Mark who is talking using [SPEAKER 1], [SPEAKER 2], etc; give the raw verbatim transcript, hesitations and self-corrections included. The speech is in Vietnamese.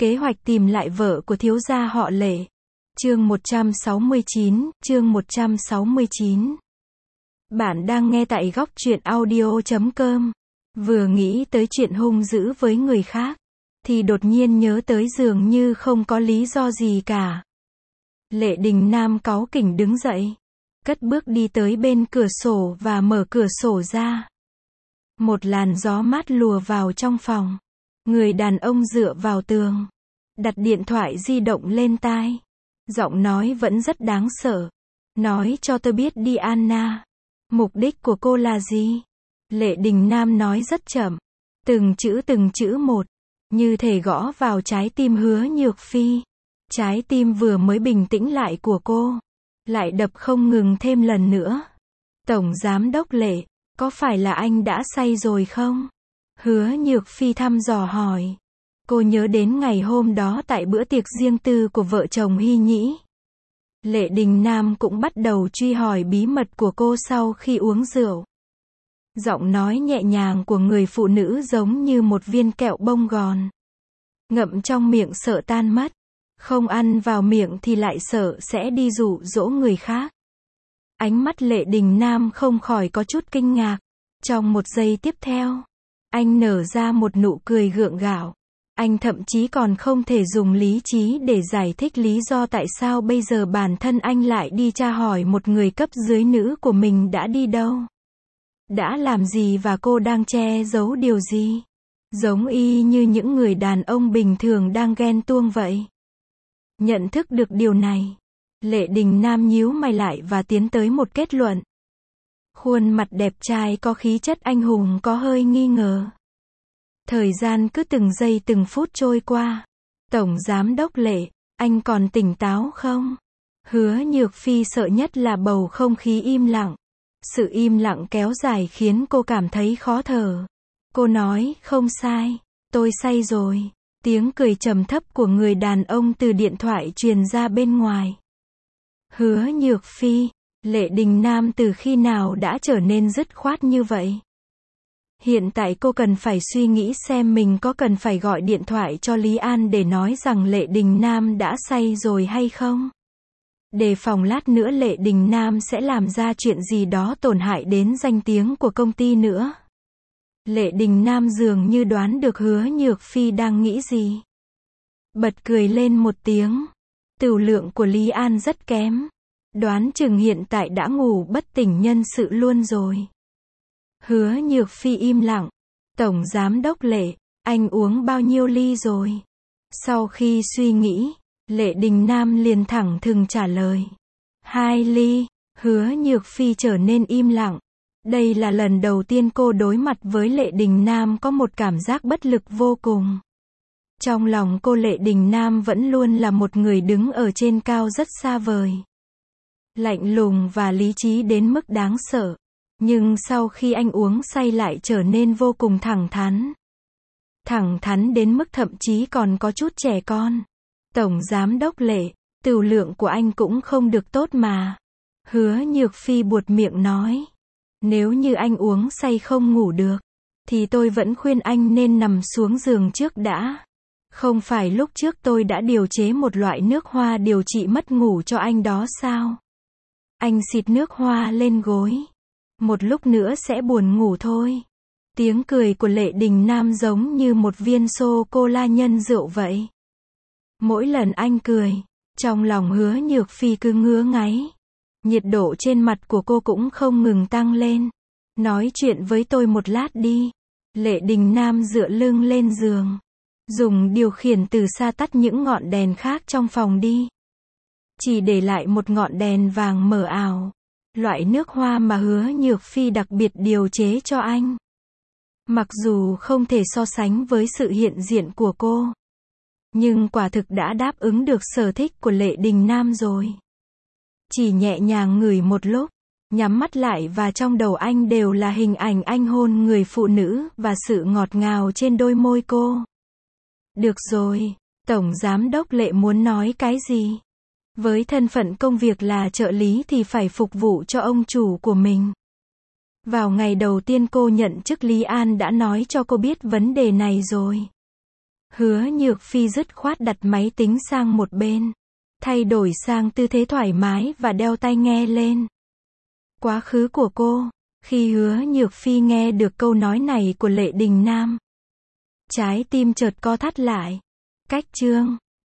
[SPEAKER 1] Kế hoạch tìm lại vợ của thiếu gia họ Lệ. Chương một trăm sáu mươi chín, chương một trăm sáu mươi chín. Bạn đang nghe tại góc truyện audio chấm com. Vừa nghĩ tới chuyện hung dữ với người khác, thì đột nhiên nhớ tới dường như không có lý do gì cả. Lệ Đình Nam cáu kỉnh đứng dậy, cất bước đi tới bên cửa sổ và mở cửa sổ ra. Một làn gió mát lùa vào trong phòng. Người đàn ông dựa vào tường, đặt điện thoại di động lên tai. Giọng nói vẫn rất đáng sợ. Nói cho tôi biết đi Anna. Mục đích của cô là gì? Lệ Đình Nam nói rất chậm. Từng chữ từng chữ một. Như thể gõ vào trái tim Hứa Nhược Phi. Trái tim vừa mới bình tĩnh lại của cô. Lại đập không ngừng thêm lần nữa. Tổng Giám đốc Lệ, có phải là anh đã say rồi không? Hứa Nhược Phi thăm dò hỏi. Cô nhớ đến ngày hôm đó tại bữa tiệc riêng tư của vợ chồng Hy Nhĩ. Lệ Đình Nam cũng bắt đầu truy hỏi bí mật của cô sau khi uống rượu. Giọng nói nhẹ nhàng của người phụ nữ giống như một viên kẹo bông gòn. Ngậm trong miệng sợ tan mất. Không ăn vào miệng thì lại sợ sẽ đi dụ dỗ người khác. Ánh mắt Lệ Đình Nam không khỏi có chút kinh ngạc. Trong một giây tiếp theo, anh nở ra một nụ cười gượng gạo. Anh thậm chí còn không thể dùng lý trí để giải thích lý do tại sao bây giờ bản thân anh lại đi tra hỏi một người cấp dưới nữ của mình đã đi đâu. Đã làm gì và cô đang che giấu điều gì. Giống y như những người đàn ông bình thường đang ghen tuông vậy. Nhận thức được điều này, Lệ Đình Nam nhíu mày lại và tiến tới một kết luận. Khuôn mặt đẹp trai có khí chất anh hùng có hơi nghi ngờ. Thời gian cứ từng giây từng phút trôi qua. Tổng Giám đốc Lệ, anh còn tỉnh táo không? Hứa Nhược Phi sợ nhất là bầu không khí im lặng. Sự im lặng kéo dài khiến cô cảm thấy khó thở. Cô nói, không sai, tôi say rồi. Tiếng cười trầm thấp của người đàn ông từ điện thoại truyền ra bên ngoài. Hứa Nhược Phi, Lệ Đình Nam từ khi nào đã trở nên dứt khoát như vậy? Hiện tại cô cần phải suy nghĩ xem mình có cần phải gọi điện thoại cho Lý An để nói rằng Lệ Đình Nam đã say rồi hay không? Đề phòng lát nữa Lệ Đình Nam sẽ làm ra chuyện gì đó tổn hại đến danh tiếng của công ty nữa. Lệ Đình Nam dường như đoán được Hứa Nhược Phi đang nghĩ gì. Bật cười lên một tiếng. Tửu lượng của Lý An rất kém. Đoán chừng hiện tại đã ngủ bất tỉnh nhân sự luôn rồi. Hứa Nhược Phi im lặng. Tổng Giám đốc Lệ, anh uống bao nhiêu ly rồi? Sau khi suy nghĩ, Lệ Đình Nam liền thẳng thừng trả lời. Hai ly. Hứa Nhược Phi trở nên im lặng. Đây là lần đầu tiên cô đối mặt với Lệ Đình Nam có một cảm giác bất lực vô cùng. Trong lòng cô Lệ Đình Nam vẫn luôn là một người đứng ở trên cao rất xa vời. Lạnh lùng và lý trí đến mức đáng sợ. Nhưng sau khi anh uống say lại trở nên vô cùng thẳng thắn. Thẳng thắn đến mức thậm chí còn có chút trẻ con. Tổng Giám đốc Lệ, tửu lượng của anh cũng không được tốt mà. Hứa Nhược Phi buột miệng nói. Nếu như anh uống say không ngủ được, thì tôi vẫn khuyên anh nên nằm xuống giường trước đã. Không phải lúc trước tôi đã điều chế một loại nước hoa điều trị mất ngủ cho anh đó sao? Anh xịt nước hoa lên gối. Một lúc nữa sẽ buồn ngủ thôi. Tiếng cười của Lệ Đình Nam giống như một viên sô-cô-la nhân rượu vậy. Mỗi lần anh cười, trong lòng Hứa Nhược Phi cứ ngứa ngáy. Nhiệt độ trên mặt của cô cũng không ngừng tăng lên. Nói chuyện với tôi một lát đi. Lệ Đình Nam dựa lưng lên giường. Dùng điều khiển từ xa tắt những ngọn đèn khác trong phòng đi. Chỉ để lại một ngọn đèn vàng mờ ảo. Loại nước hoa mà Hứa Nhược Phi đặc biệt điều chế cho anh. Mặc dù không thể so sánh với sự hiện diện của cô, nhưng quả thực đã đáp ứng được sở thích của Lệ Đình Nam rồi. Chỉ nhẹ nhàng ngửi một lúc, nhắm mắt lại và trong đầu anh đều là hình ảnh anh hôn người phụ nữ và sự ngọt ngào trên đôi môi cô. Được rồi, Tổng Giám đốc Lệ muốn nói cái gì? Với thân phận công việc là trợ lý thì phải phục vụ cho ông chủ của mình. Vào ngày đầu tiên cô nhận chức Lý An đã nói cho cô biết vấn đề này rồi. Hứa Nhược Phi dứt khoát đặt máy tính sang một bên. Thay đổi sang tư thế thoải mái và đeo tai nghe lên. Quá khứ của cô. Khi Hứa Nhược Phi nghe được câu nói này của Lệ Đình Nam, trái tim chợt co thắt lại. Cách chương